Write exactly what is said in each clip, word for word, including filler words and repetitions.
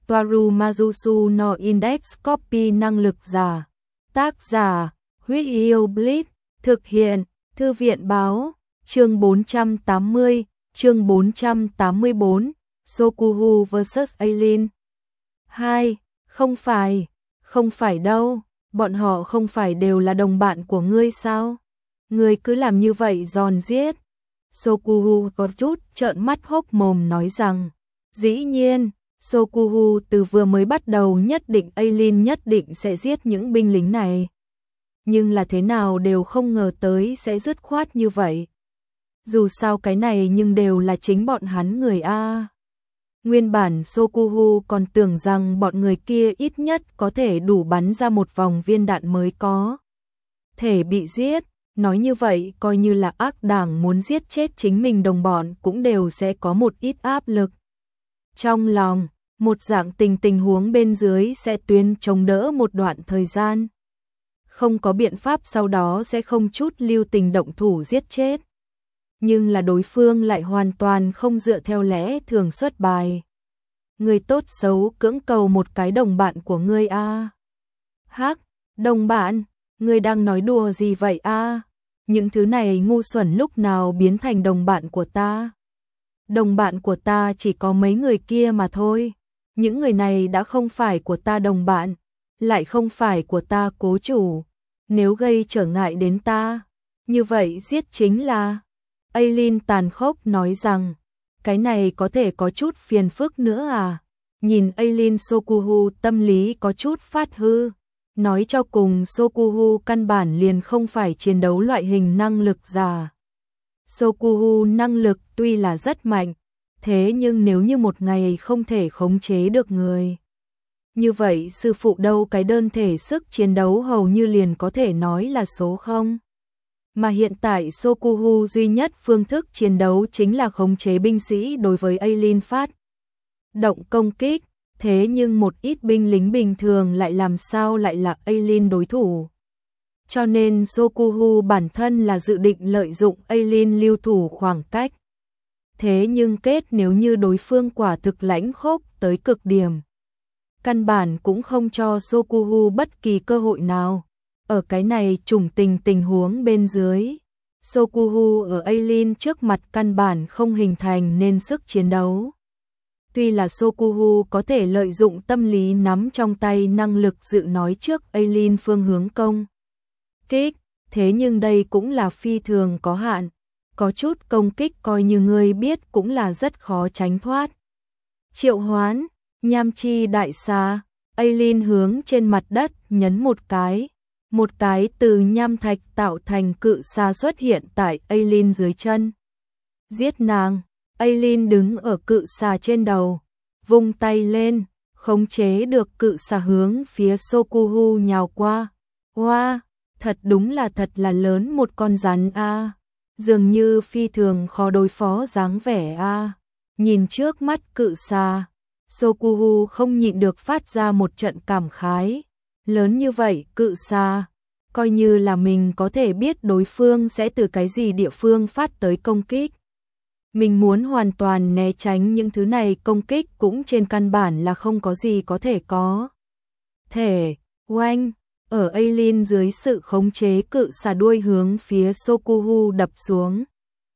Toaru Majusu no Index Copy năng lực giả. Tác giả, Huyết Yêu Blitz, thực hiện, Thư viện báo, chương bốn trăm tám mươi, chương bốn trăm tám mươi bốn, Sokuhu versus Aileen. hai. Không phải, không phải đâu, bọn họ không phải đều là đồng bạn của ngươi sao? Ngươi cứ làm như vậy giòn giết. Sokuhu có chút trợn mắt hốc mồm nói rằng, dĩ nhiên, Sokuhu từ vừa mới bắt đầu nhất định Aileen nhất định sẽ giết những binh lính này. Nhưng là thế nào đều không ngờ tới sẽ dứt khoát như vậy. Dù sao cái này nhưng đều là chính bọn hắn người A. Nguyên bản Sokuhu còn tưởng rằng bọn người kia ít nhất có thể đủ bắn ra một vòng viên đạn mới có thể bị giết. Nói như vậy coi như là ác đảng muốn giết chết chính mình đồng bọn cũng đều sẽ có một ít áp lực. Trong lòng, một dạng tình tình huống bên dưới sẽ tuyến chống đỡ một đoạn thời gian. Không có biện pháp sau đó sẽ không chút lưu tình động thủ giết chết. Nhưng là đối phương lại hoàn toàn không dựa theo lẽ thường xuất bài. Người tốt xấu cưỡng cầu một cái đồng bạn của ngươi a. Hắc, đồng bạn, ngươi đang nói đùa gì vậy a? Những thứ này ngu xuẩn lúc nào biến thành đồng bạn của ta? Đồng bạn của ta chỉ có mấy người kia mà thôi. Những người này đã không phải của ta đồng bạn, lại không phải của ta cố chủ. Nếu gây trở ngại đến ta, như vậy giết chính là... Aileen tàn khốc nói rằng, cái này có thể có chút phiền phức nữa à? Nhìn Aileen, Sokuhu tâm lý có chút phát hư. Nói cho cùng Sokuhu căn bản liền không phải chiến đấu loại hình năng lực giả. Sokuhu năng lực tuy là rất mạnh, thế nhưng nếu như một ngày không thể khống chế được người, như vậy sư phụ đâu cái đơn thể sức chiến đấu hầu như liền có thể nói là số không. Mà hiện tại Sokuhu duy nhất phương thức chiến đấu chính là khống chế binh sĩ đối với Aileen phát động công kích. Thế nhưng một ít binh lính bình thường lại làm sao lại là Aileen đối thủ. Cho nên Sokuhu bản thân là dự định lợi dụng Aileen lưu thủ khoảng cách. Thế nhưng kết nếu như đối phương quả thực lãnh khốc tới cực điểm, căn bản cũng không cho Sokuhu bất kỳ cơ hội nào. Ở cái này trùng tình tình huống bên dưới, Sokuhu ở Aileen trước mặt căn bản không hình thành nên sức chiến đấu. Tuy là Sokuhu có thể lợi dụng tâm lý nắm trong tay năng lực dự nói trước Aileen phương hướng công kích, thế nhưng đây cũng là phi thường có hạn. Có chút công kích coi như ngươi biết cũng là rất khó tránh thoát. Triệu hoán, nham chi đại xà, Aileen hướng trên mặt đất nhấn một cái. Một cái từ nham thạch tạo thành cự xà xuất hiện tại Aileen dưới chân. Giết nàng, Aileen đứng ở cự xà trên đầu, vung tay lên, khống chế được cự xà hướng phía Sokuhu nhào qua. Wow, thật đúng là thật là lớn một con rắn a, dường như phi thường khó đối phó dáng vẻ a. Nhìn trước mắt cự xà, Sokuhu không nhịn được phát ra một trận cảm khái. Lớn như vậy cự xà, coi như là mình có thể biết đối phương sẽ từ cái gì địa phương phát tới công kích. Mình muốn hoàn toàn né tránh những thứ này công kích cũng trên căn bản là không có gì có thể có. Thể, oanh, ở Aileen dưới sự khống chế cự xà đuôi hướng phía Sokuhu đập xuống.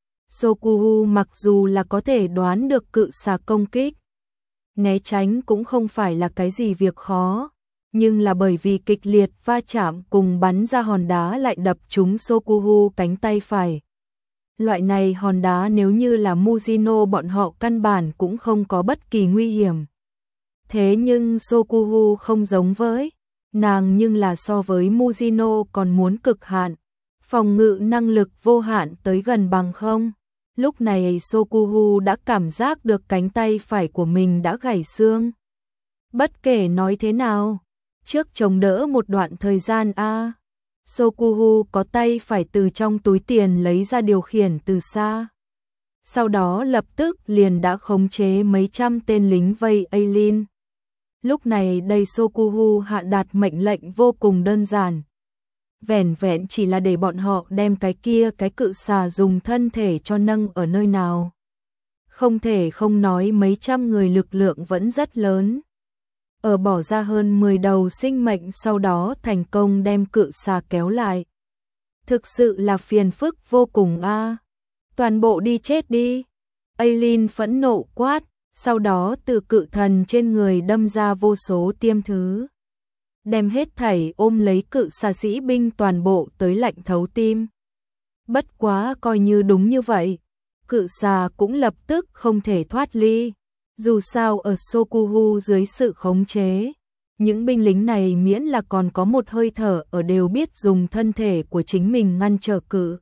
Sokuhu mặc dù là có thể đoán được cự xà công kích, né tránh cũng không phải là cái gì việc khó. Nhưng là bởi vì kịch liệt va chạm cùng bắn ra hòn đá lại đập trúng Sokuhu cánh tay phải. Loại này hòn đá nếu như là Mujino bọn họ căn bản cũng không có bất kỳ nguy hiểm. Thế nhưng Sokuhu không giống với nàng, nhưng là so với Mujino còn muốn cực hạn. Phòng ngự năng lực vô hạn tới gần bằng không. Lúc này Sokuhu đã cảm giác được cánh tay phải của mình đã gãy xương. Bất kể nói thế nào, trước chống đỡ một đoạn thời gian a, Sokuhu có tay phải từ trong túi tiền lấy ra điều khiển từ xa. Sau đó lập tức liền đã khống chế mấy trăm tên lính vây Aileen. Lúc này đây Sokuhu hạ đạt mệnh lệnh vô cùng đơn giản. Vẻn vẹn chỉ là để bọn họ đem cái kia cái cự xà dùng thân thể cho nâng ở nơi nào. Không thể không nói mấy trăm người lực lượng vẫn rất lớn. ở bỏ ra hơn mười đầu sinh mệnh sau đó thành công đem cự xà kéo lại. Thực sự là phiền phức vô cùng a. À. Toàn bộ đi chết đi. Aileen phẫn nộ quát, sau đó từ cự thần trên người đâm ra vô số tiêm thứ. Đem hết thảy ôm lấy cự xà sĩ binh toàn bộ tới lạnh thấu tim. Bất quá coi như đúng như vậy, cự xà cũng lập tức không thể thoát ly. Dù sao ở Sokuhu dưới sự khống chế, những binh lính này miễn là còn có một hơi thở ở đều biết dùng thân thể của chính mình ngăn trở cự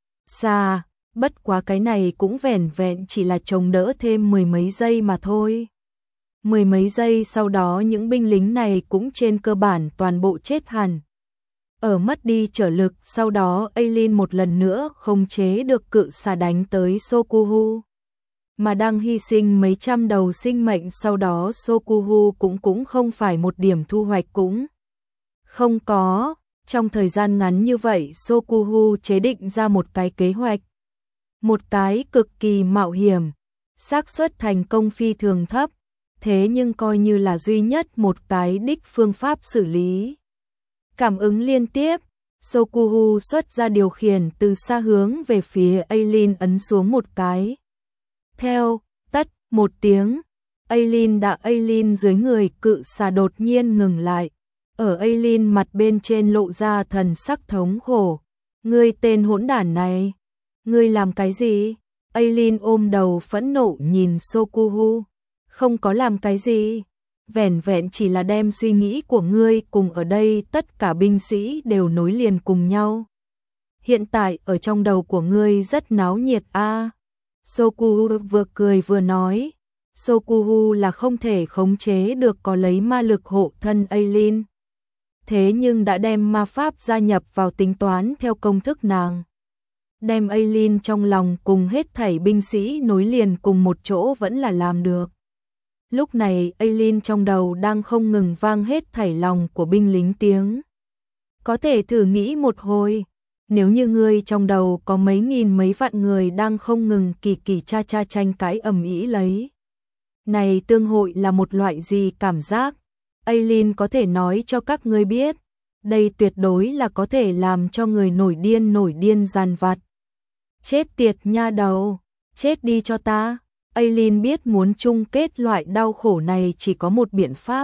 xà. Bất quá cái này cũng vẻn vẹn chỉ là chống đỡ thêm mười mấy giây mà thôi. Mười mấy giây sau đó những binh lính này cũng trên cơ bản toàn bộ chết hẳn. Ở mất đi trở lực sau đó Aileen một lần nữa không chế được cự xà đánh tới Sokuhu. Mà đang hy sinh mấy trăm đầu sinh mệnh sau đó Sokuhu cũng cũng không phải một điểm thu hoạch cũng không có. Trong thời gian ngắn như vậy Sokuhu chế định ra một cái kế hoạch. Một cái cực kỳ mạo hiểm, xác suất thành công phi thường thấp, thế nhưng coi như là duy nhất một cái đích phương pháp xử lý. Cảm ứng liên tiếp, Sokuhu xuất ra điều khiển từ xa hướng về phía Aileen ấn xuống một cái. Theo, tất, một tiếng, Aileen đã Aileen dưới người cự xà đột nhiên ngừng lại. Ở Aileen mặt bên trên lộ ra thần sắc thống khổ. Ngươi tên hỗn đản này, ngươi làm cái gì? Aileen ôm đầu phẫn nộ nhìn Sokuhu. Không có làm cái gì, vẻn vẹn chỉ là đem suy nghĩ của ngươi cùng ở đây tất cả binh sĩ đều nối liền cùng nhau. Hiện tại ở trong đầu của ngươi rất náo nhiệt a. À. Sokuhu vừa cười vừa nói, Sokuhu là không thể khống chế được có lấy ma lực hộ thân Aileen. Thế nhưng đã đem ma pháp gia nhập vào tính toán theo công thức nàng. Đem Aileen trong lòng cùng hết thảy binh sĩ nối liền cùng một chỗ vẫn là làm được. Lúc này Aileen trong đầu đang không ngừng vang hết thảy lòng của binh lính tiếng. Có thể thử nghĩ một hồi, nếu như ngươi trong đầu có mấy nghìn mấy vạn người đang không ngừng kỳ kỳ cha cha tranh cãi ầm ĩ lấy. Này tương hội là một loại gì cảm giác? Aileen có thể nói cho các ngươi biết, đây tuyệt đối là có thể làm cho người nổi điên nổi điên giàn vặt. Chết tiệt nha đầu, chết đi cho ta. Aileen biết muốn chung kết loại đau khổ này chỉ có một biện pháp.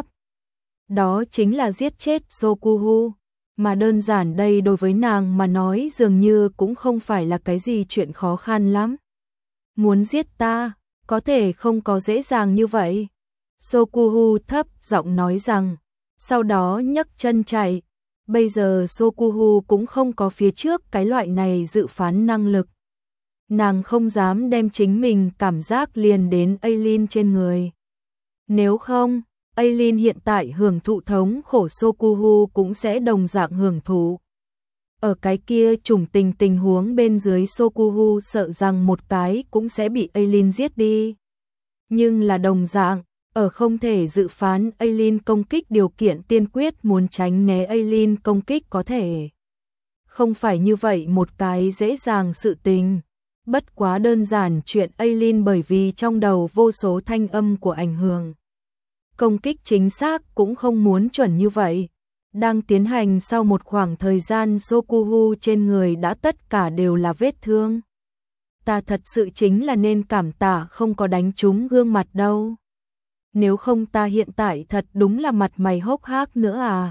Đó chính là giết chết Sokuhu. Mà đơn giản đây đối với nàng mà nói dường như cũng không phải là cái gì chuyện khó khăn lắm. Muốn giết ta, có thể không có dễ dàng như vậy. Sokuhu thấp giọng nói rằng, sau đó nhấc chân chạy. Bây giờ Sokuhu cũng không có phía trước cái loại này dự phán năng lực. Nàng không dám đem chính mình cảm giác liền đến Aileen trên người. Nếu không, Aileen hiện tại hưởng thụ thống khổ Sokuhu cũng sẽ đồng dạng hưởng thụ. Ở cái kia trùng tình tình huống bên dưới Sokuhu sợ rằng một cái cũng sẽ bị Aileen giết đi. Nhưng là đồng dạng, ở không thể dự phán Aileen công kích điều kiện tiên quyết muốn tránh né Aileen công kích có thể. Không phải như vậy một cái dễ dàng sự tình. Bất quá đơn giản chuyện Aileen bởi vì trong đầu vô số thanh âm của ảnh hưởng. Công kích chính xác cũng không muốn chuẩn như vậy. Đang tiến hành sau một khoảng thời gian Sokuhu trên người đã tất cả đều là vết thương. Ta thật sự chính là nên cảm tạ không có đánh trúng gương mặt đâu. Nếu không ta hiện tại thật đúng là mặt mày hốc hác nữa à.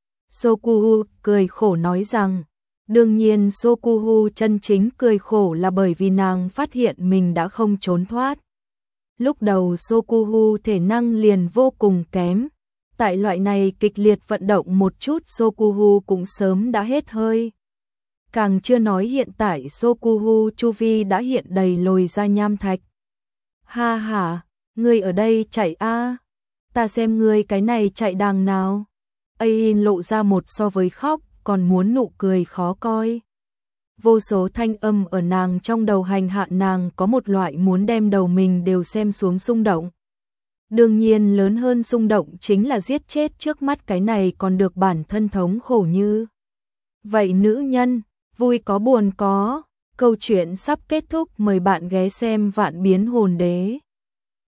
Sokuhu cười khổ nói rằng, đương nhiên Sokuhu chân chính cười khổ là bởi vì nàng phát hiện mình đã không trốn thoát. Lúc đầu Sokuhu thể năng liền vô cùng kém. Tại loại này kịch liệt vận động một chút Sokuhu cũng sớm đã hết hơi. Càng chưa nói hiện tại Sokuhu chu vi đã hiện đầy lồi ra nham thạch. Ha ha, ngươi ở đây chạy a, à? Ta xem ngươi cái này chạy đàng nào. Aileen lộ ra một so với khóc còn muốn nụ cười khó coi. Vô số thanh âm ở nàng trong đầu hành hạ nàng có một loại muốn đem đầu mình đều xem xuống xung động. Đương nhiên lớn hơn xung động chính là giết chết trước mắt cái này còn được bản thân thống khổ như. Vậy nữ nhân, vui có buồn có, câu chuyện sắp kết thúc mời bạn ghé xem Vạn Biến Hồn Đế.